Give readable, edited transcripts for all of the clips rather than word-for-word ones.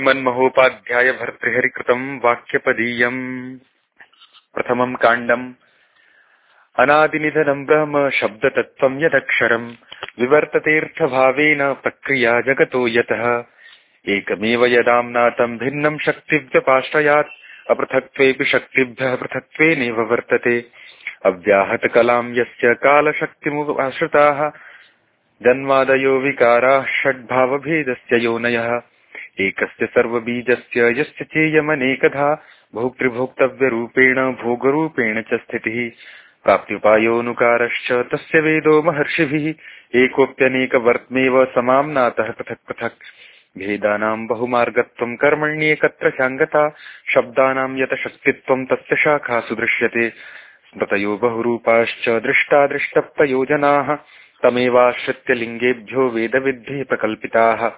श्रीमन्महोपाध्याय भर्तृहरिकृतं वाक्यपदीयम् प्रथमं काण्डम् अनादिनिधनं ब्रह्म शब्दतत्त्वं यदक्षरं विवर्ततेऽर्थभावेन प्रक्रिया जगतो यतः एकमेव यदाम्नातं भिन्नं शक्तिव्यपाश्रयात् अपृथक्त्वेऽपि शक्तिभ्यः पृथक्त्वेनैव वर्तते अव्याहतकलां यस्य कालशक्तिमुपाश्रिताः जन्मादयो विकाराः षड्भावभेदस्य योनयः एकस्य सर्वबीजस्य यस्य चेयमनेकधा भोक्तृभोक्तव्यरूपेण भोगरूपेण च स्थितिः प्राप्त्युपायोऽनुकारश्च तस्य वेदो महर्षिभिः एकोऽप्यनेकवर्त्मेव समाम्नातः पृथक् पृथक् भेदानां बहुमार्गत्वं कर्मण्येकत्र चाङ्गता शब्दानां यतशक्तित्वं तस्य शाखासु दृश्यते स्मृतयो बहुरूपाश्च दृष्टादृष्टप्रयोजनाः तमेवाश्रित्य लिङ्गेभ्यो वेदविद्धि प्रकल्पिताः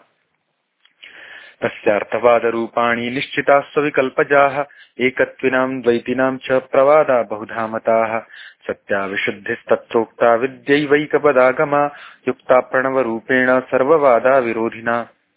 तस्यार्थवादरूपाणि निश्चिताः स्वविकल्पजाः एकत्विनां द्वैतिनां च प्रवादा बहुधा मताः सत्या विशुद्धिस्तत्रोक्ता विद्यैवैकपदागमा युक्ता प्रणवरूपेण सर्ववादा विरोधिना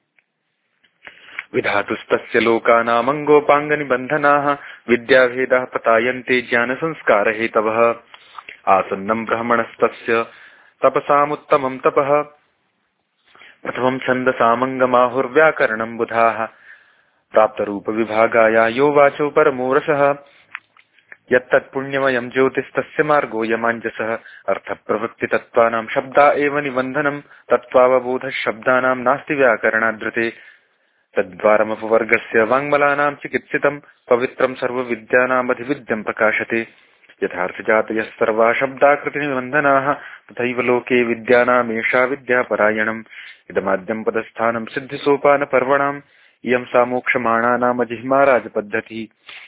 विधातुस्तस्य लोकानामङ्गोपाङ्गनिबन्धनाः विद्याभेदाः पतायन्ते ज्ञानसंस्कारहेतवः आसन्नं ब्रह्मणस्तस्य तपसामुत्तमं तपः प्रथमं छन्दसामङ्गमाहुर्व्याकरणं बुधाः प्राप्तरूपविभागाय यो वाचो परमो रसः यत्तत्पुण्यमयं ज्योतिस्तस्य मार्गो यमाञ्जसः अर्थप्रवृत्तितत्त्वानां शब्दा एव निबन्धनं तत्त्वावबोधशब्दानां नास्ति व्याकरणादृते तद्वारमपवर्गस्य वाङ्मलानां चिकित्सितं पवित्रं सर्वविद्यानामधिविद्यं प्रकाशते यथार्थजातयः सर्वा शब्दाकृतिनिबन्धनाः तथैव लोके विद्यानामेषा विद्यापरायणम् इदमाद्यं पदस्थानं सिद्धिसोपानपर्वणाम् इयं सा मोक्षमाणानामजिह्माराजपद्धतिः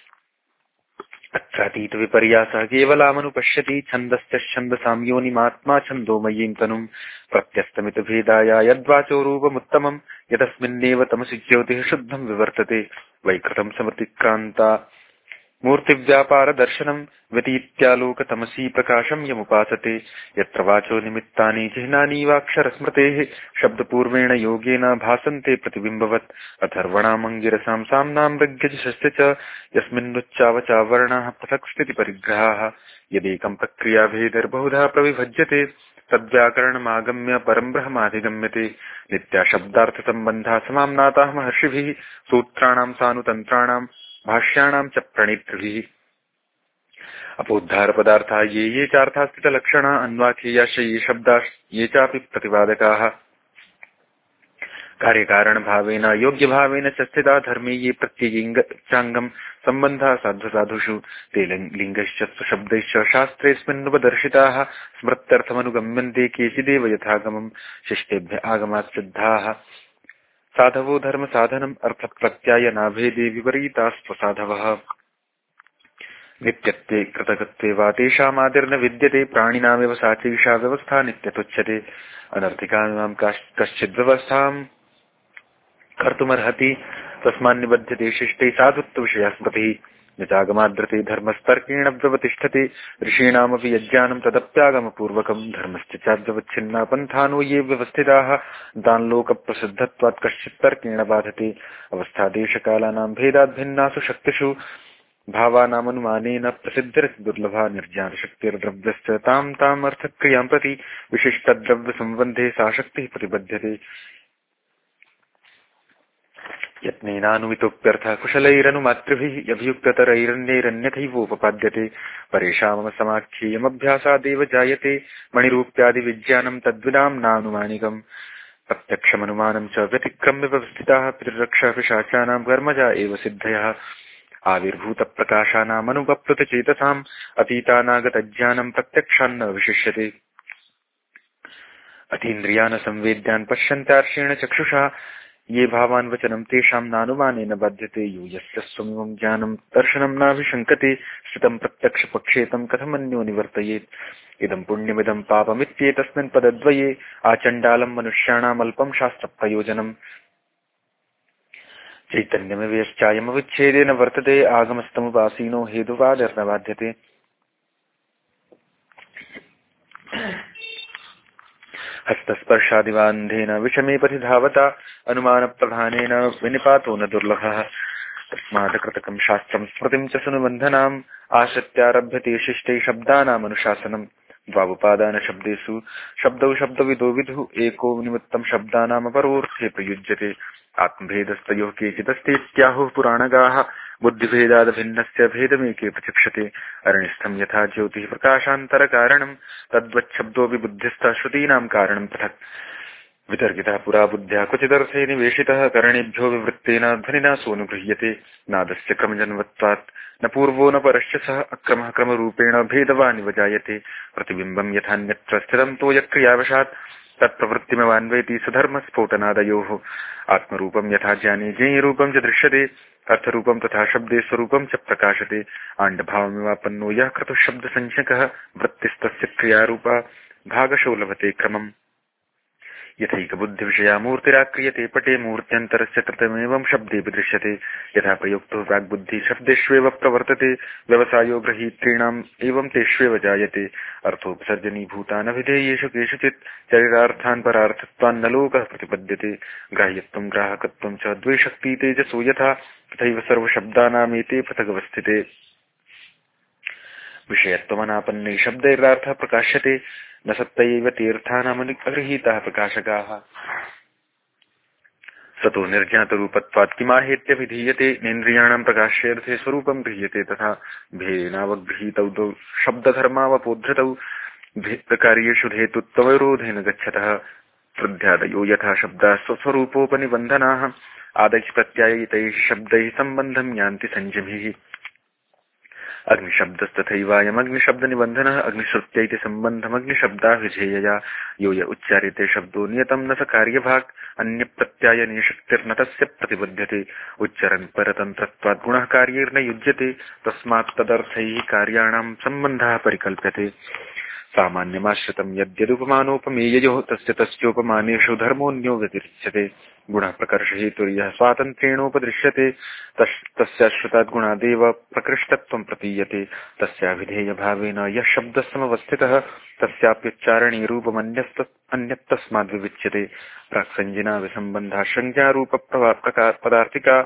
अत्रातीतविपर्यासः केवलामनुपश्यति छन्दश्चन्दसां योनिमात्मा छन्दोमयीं तनुम् प्रत्यस्तमितभेदाय यद्वाचो रूपमुत्तमम् यतस्मिन्नेव तमसि ज्योतिः शुद्धं विवर्तते वैकृतं समतिक्रान्ता मूर्तिव्यापारदर्शनं व्यतीत्यालोकतमसी प्रकाशं यमुपासते यत्र वाचो निमित्तानि चिह्नानि वाक्षरस्मृतेः शब्दपूर्वेण योगेन भासन्ते प्रतिबिम्बवत् अथर्वणामङ्गिरसां साम्नां ऋग्यजुषस्य च यस्मिन्नुच्चावचावर्णाः पृथक् स्थितिपरिग्रहाः यदेकं प्रक्रियाभेदर्बहुधा प्रविभज्यते तद्व्याकरणमागम्य परं ब्रह्माधिगम्यते नित्या शब्दार्थसम्बन्धा समाम्नाताः महर्षिभिः सूत्राणां सानुतन्त्राणां भाष्याणां च प्रणेतृभिः अपोद्धारपदार्थाः ये चार्थास्थितलक्षणाः अन्वाख्येयाश्च ये शब्दाः ये चापि प्रतिपादकाः कार्यकारणभावेन योग्यभावेन च स्थिता धर्मे ये प्रत्ययिङ्गचाङ्गं सम्बन्धाः साध्वसाधुषु ते लिङ्गश्च स्वशब्दैश्च शास्त्रेऽस्मिन्नुपदर्शिताः स्मृत्यर्थमनुगम्यन्ते केचिदेव यथागमं शिष्टेभ्य आगमात् सिद्धाः साधवो धर्मसाधनम् अर्थप्रत्यायनाभेदे विपरीतास्त्वसाधवः नित्यत्वे कृतकत्वे वा तेषामादिर्न विद्यते प्राणिनामेव साचैषा व्यवस्था नित्यतुच्यते अनर्थिकामिमां कश्चिद्व्यवस्थां कर्तुमर्हति तस्मान्निबध्यते शिष्टे साधुत्वविषया स्मृतिः न चागमाद्रते धर्मस्तर्केण व्यवतिष्ठते ऋषीणामपि यज्ञानं तदप्यागमपूर्वकं धर्मश्च चाद्यवच्छिन्ना पन्थानो ये व्यवस्थिताः तान् लोकप्रसिद्धत्वात् कश्चित्तर्केण बाधते अवस्थादेशकालानां भेदात् भिन्नासु शक्तिषु भावानामनुमानेन प्रसिद्धिर्दुर्लभा निर्ज्ञातशक्तिर्द्रव्यश्च तां ताम् अर्थक्रियां प्रति विशिष्टद्रव्यसम्बन्धे सा शक्तिः प्रतिबध्यते यत्नेनानुमितोऽप्यर्थः कुशलैरनुमातृभिः अभियुक्ततरैरन्यैरन्यथैवोपपाद्यते परेषामम समाख्येयमभ्यासादेव जायते मणिरूप्यादिविज्ञानं तद्विदां नानुमानिकम् प्रत्यक्षमनुमानं च व्यतिक्रम्य व्यवस्थिताः पितृरक्षापिशाचानां कर्मजा एव सिद्धयः आविर्भूतप्रकाशानामनुपप्लुतचेतसाम् अतीतानागतज्ञानं प्रत्यक्षान्न विशिष्यते अतीन्द्रियान् संवेद्यान् पश्यन्त्यार्षेण चक्षुषा ये भावान् वचनं तेषां नानुमानेन बाध्यते यो यस्य स्वमिमं ज्ञानं दर्शनं नाभिशङ्कते स्थितं प्रत्यक्षपक्षेतं कथमन्यो निवर्तयेत् इदं पुण्यमिदं पापमित्येतस्मिन् पदद्वये आचण्डालं मनुष्याणामल्पं शास्त्रप्रयोजनम् चैतन्यमिवेश्चायमविच्छेदेन वर्तते आगमस्तमुपासीनो हेतुवादिर्न बाध्यते हस्तस्पर्शादिवान्धेन विषमे पथि धावता अनुमानप्रधानेन विनिपातो न दुर्लभः तस्मादकृतकं शास्त्रं स्मृतिं च सुनुबन्धनाम् आश्रित्यारभ्यते शिष्टै शब्दानामनुशासनम् द्वावुपादानशब्देषु शब्दौ शब्दविदो विदुः एको निमित्तं शब्दानामपरोऽर्थे प्रयुज्यते आत्मभेदस्तयोः केचिदस्तीत्याहुः पुराणगाः बुद्धिभेदादभिन्नस्य भेदमेके प्रचक्षते अरणिस्थं यथा ज्योतिः प्रकाशान्तरकारणं तद्वच्छब्दोऽपि बुद्धिस्थः श्रुतीनां कारणं पृथक् वितर्कितः पुरा बुद्ध्या क्वचिदर्थे निवेशितः करणेभ्यो विवृत्तेन ध्वनिना सोऽनुगृह्यते नादस्य क्रमजन्वत्वात् न पूर्वो न परश्च सः अक्रमः क्रमरूपेण भेदवानिव जायते प्रतिबिम्बं यथान्यत्र स्थितं तोयक्रियावशात् तत्प्रवृत्तिमवान्वयति सधर्मस्फोटनादयोः आत्मरूपं यथा ज्ञाने ज्ञेयरूपं च दृश्यते अर्थरूपं तथा शब्दे स्वरूपं च प्रकाशते आण्डभावमिवापन्नो यः क्रतुः शब्दसंज्ञकः वृत्तिस्तस्य क्रियारूपा भागशो लभते क्रमम् यथैकबुद्धिविषया मूर्तिराक्रियते पटे मूर्त्यन्तरस्य कृतमेवं शब्देऽपि दृश्यते यथा प्रयुक्तो वाग्बुद्धिः शब्देष्वेव प्रवर्तते व्यवसायो गृहीतॄणाम् एवं तेष्वेव जायते अर्थोपसर्जनीभूतानभिधेयेषु केषुचित् शरीरार्थान् परार्थत्वान्न लोकः प्रतिपद्यते ग्राह्यत्वं ग्राहकत्वं च द्वे शक्ति तेजसो यथा तथैव सर्वशब्दानामेते पृथगवस्थिते विषयत्वमनापन्ने शब्दैरार्थः प्रकाश्यते न सत्तैव तीर्थानामगृहीताः प्रकाशकाः सतो निर्ज्ञातरूपत्वात् किमाहेत्यभिधीयते नेन्द्रियाणां प्रकाश्यर्थे स्वरूपं गृह्यते तथा भेदेनावगृहीतौ शब्दधर्मावपोद्धृतौ कार्येषु हेतुत्वविरोधेन गच्छतः वृद्ध्यादयो यथा शब्दाः स्वस्वरूपोपनिबन्धनाः आदैः प्रत्यायितैः शब्दैः सम्बन्धं यान्ति संजमिः अग्निशब्दस्तथैवायमग्निशब्दनिबन्धनः अग्निश्रुत्यैति सम्बन्धमग्निशब्दा विधेयया यो य उच्चार्यते शब्दो नियतं न स कार्यभाक् अन्यप्रत्यायने शक्तिर्न तस्य प्रतिबध्यते उच्चरन् परतन्त्रत्वात् गुणः कार्यैर्न युज्यते तस्मात् तदर्थैः कार्याणां सम्बन्धः परिकल्प्यते सामान्यमाश्रितं यद्यदुपमानोपमेययोः तस्य तस्योपमानेषु धर्मोऽन्यो व्यतिरिच्यते गुणः प्रकर्षहेतुर्यः स्वातन्त्र्येणोपदृश्यते तस्याश्रितात् गुणादेव प्रकृष्टत्वं प्रतीयते तस्याभिधेयभावेन यः शब्दः समवस्थितः तस्याप्युच्चारणे रूपमन्यत्तस्माद् विविच्यते प्राक्संज्ञिना विसम्बन्धा संज्ञारूपपदार्थिका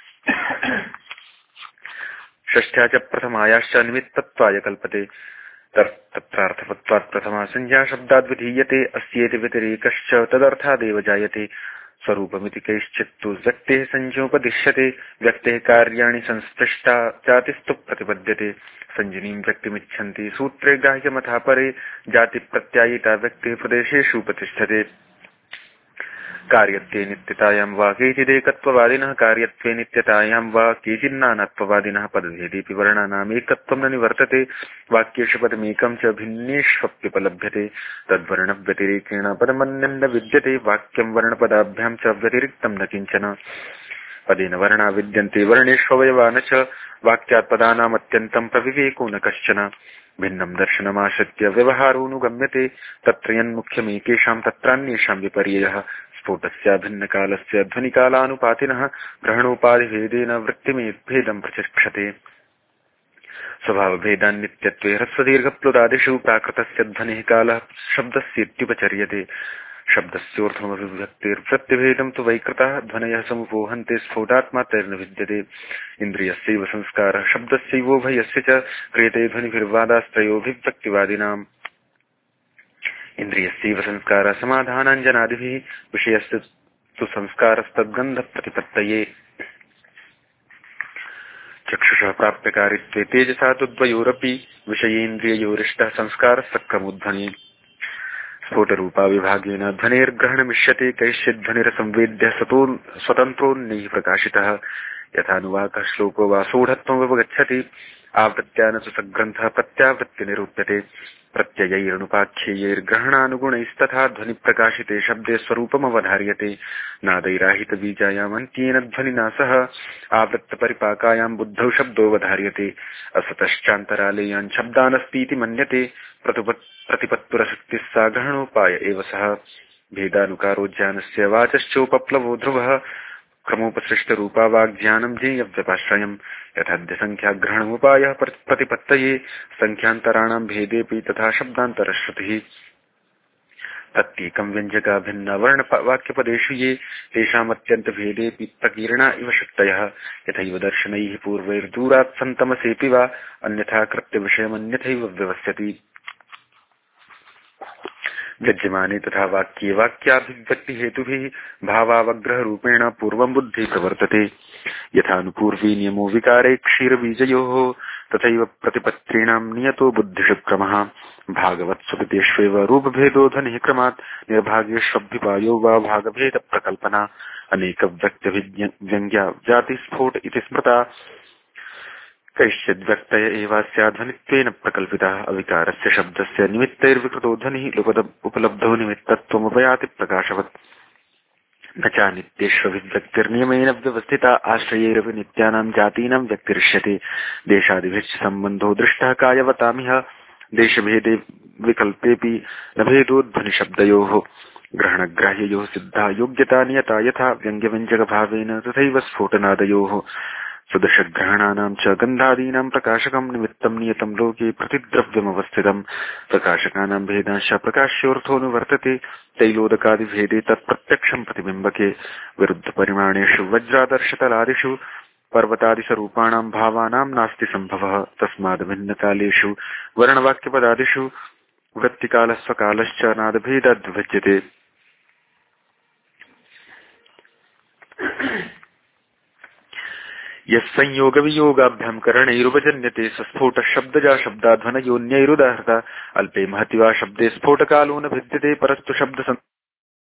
षष्ठ्या च प्रथमायाश्च निमित्तत्वाय कल्पते तत्रार्थवत्वात् प्रथमा संज्ञा शब्दाद्विधीयते अस्येति व्यतिरेकश्च तदर्थादेव जायते स्वरूपमिति कैश्चित्तु व्यक्तेः संज्ञोपदिश्यते व्यक्तेः कार्याणि संस्पृष्टा जातिस्तु प्रतिपद्यते संजनीं व्यक्तिमिच्छन्ति सूत्रे ग्राह्यमथा परे जातिप्रत्यायिता व्यक्तिः प्रदेशेषु प्रतिष्ठते कार्यत्वे नित्यतायां वा केचिदेकत्ववादिनः कार्यत्वे नित्यतायां वा केचिन्नानात्ववादिनः पदभेदेऽपि वर्णानामेकत्वं न निवर्तते वाक्येषु पदमेकं च भिन्नेष्वप्युपलभ्यते तद्वर्णव्यतिरेकेण पदमन्यन्न विद्यते वाक्यं वर्णपदाभ्यां च व्यतिरिक्तं न किञ्चन पदेन वर्णा विद्यन्ते वर्णेष्वयवा न च वाक्यात् पदानामत्यन्तं प्रविवेको न कश्चन भिन्नं दर्शनमाश्रित्य व्यवहारोऽनुगम्यते तत्र यन्मुख्यमेकेषां तत्रान्येषां विपर्ययः स्फोटस्य भिन्नकालस्य ध्वनिकालानुपातिनः ग्रहणोपाधिभेदेन वृत्तिमेद्भेदं प्रचक्षते स्वभावभेदान्नित्यत्वे ह्रस्वदीर्घप्लुतादिषु प्राकृतस्य ध्वनिः कालः शब्दस्येत्युपचर्यते शब्दस्योर्थमभिव्यक्तिर्वृत्तिभेदं तु वैकृतः ध्वनयः समुपोहन्ते स्फोटात्मात्रैर्न विद्यते इन्द्रियस्यैव संस्कारः शब्दस्यैवोभयस्य च क्रियते ध्वनिभिर्वादास्त्रयोभिव्यक्तिवादिनाम् इन्द्रियस्यैव संस्कारः समाधानाञ्जनादिभिः विषयस्य तु संस्कारस्तद्गन्धप्रतिपत्तये चक्षुषः प्राप्यकारित्वे तेजसा तु द्वयोरपि विषयेन्द्रिययोरिष्टः संस्कारः सक्रमोध्वनि स्फोटरूपाविभागेन ध्वनेर्ग्रहणमिष्यते कैश्चिद्ध्वनिरसंवेद्यः स्वतन्त्रोऽन्यैः प्रकाशितः यथानुवाकः श्लोको वा सोढत्वमुपगच्छति आवृत्त्या न तु सग्रन्थः प्रत्यावृत्तिनिरूप्यते प्रत्ययैरनुपाख्यैर्ग्रहणानुगुणैस्तथा ध्वनिप्रकाशिते शब्दे स्वरूपमवधार्यते नादैराहितबीजायाम् अन्त्येन ध्वनिना सह आवृत्तपरिपाकायां बुद्धौ शब्दोऽवधार्यते असतश्चान्तरालेयान् शब्दानस्तीति मन्यते प्रतिपत्तुरशक्तिः सा ग्रहणोपाय एव सः भेदानुकारो ज्ञानस्य वाचश्चोपप्लवो ध्रुवः क्रमोपसृष्टरूपा वाग्ज्ञानं ज्ञेयव्यपाश्रयम् यथाद्यसंख्याग्रहणमुपायः प्रतिपत्तये संख्यान्तराणां भेदेऽपि तथा शब्दान्तरश्रुतिः तत्येकं व्यञ्जका भिन्ना वर्णवाक्यपदेषु ये तेषामत्यन्तभेदेऽपि प्रकीर्णा इव शक्तयः यथैव दर्शनैः पूर्वैर्दूरात् सन्तमसेऽपि वा अन्यथा कृत्यविषयमन्यथैव व्यवस्यति व्यज्यमाने तथा वाक्ये वाक्याभिव्यक्तिहेतुभिः भावावग्रहरूपेण पूर्वं बुद्धिः प्रवर्तते यथानुपूर्वी नियमो विकारे क्षीरबीजयोः तथैव प्रतिपत्रीणां नियतो बुद्धिषु क्रमः भागवत्सुकृतेष्वेव रूपभेदो ध्वनिः क्रमात् निर्भागेष्वभ्युपायो वा भागभेदप्रकल्पना अनेकव्यक्तिव्यङ्ग्या जातिस्फोट इति स्मृता कैश्चिद्व्यक्तय एवास्या ध्वनित्वेन प्रकल्पितः अविकारस्य शब्दस्य निमित्तैर्विकृतो ध्वनिः उपलब्धो निमित्तत्वमुपयाति प्रकाशवत् न च नित्येष्वभिव्यक्तिर्नियमेन व्यवस्थिता आश्रयैरपि नित्यानां जातीनां व्यक्तिरिष्यते देशादिभिश्च सम्बन्धो दृष्टः कायवतामिह देशभेदे विकल्पेऽपि न भेदो ध्वनिशब्दयोः ग्रहणग्राह्ययोः सिद्धा योग्यता नियता यथा व्यङ्ग्यव्यञ्जकभावेन तथैव स्फोटनादयोः सदृशग्रहणानां च गन्धादीनां प्रकाशकं निमित्तं नियतं लोके प्रतिद्रव्यमवस्थितं प्रकाशकानां भेदांश प्रकाश्योऽर्थोऽनुवर्तते तैलोदकादिभेदे तत्प्रत्यक्षं प्रतिबिम्बके विरुद्धपरिमाणेषु वज्रादर्शतलादिषु पर्वतादिस्वरूपाणां भावानां नास्ति सम्भवः तस्माद्भिन्नकालेषु वर्णवाक्यपदादिषु वृत्तिकालस्वकालश्च नादभेदाद्विभज्यते यस्संयोगवियोगाभ्यां करणैरुपजन्यते सस्फोट शब्दजा शब्दाध्वनयोन्यैरुदाहृता अल्पे महति वा शब्दे स्फोटकालो न भिद्यते परस्तु शब्द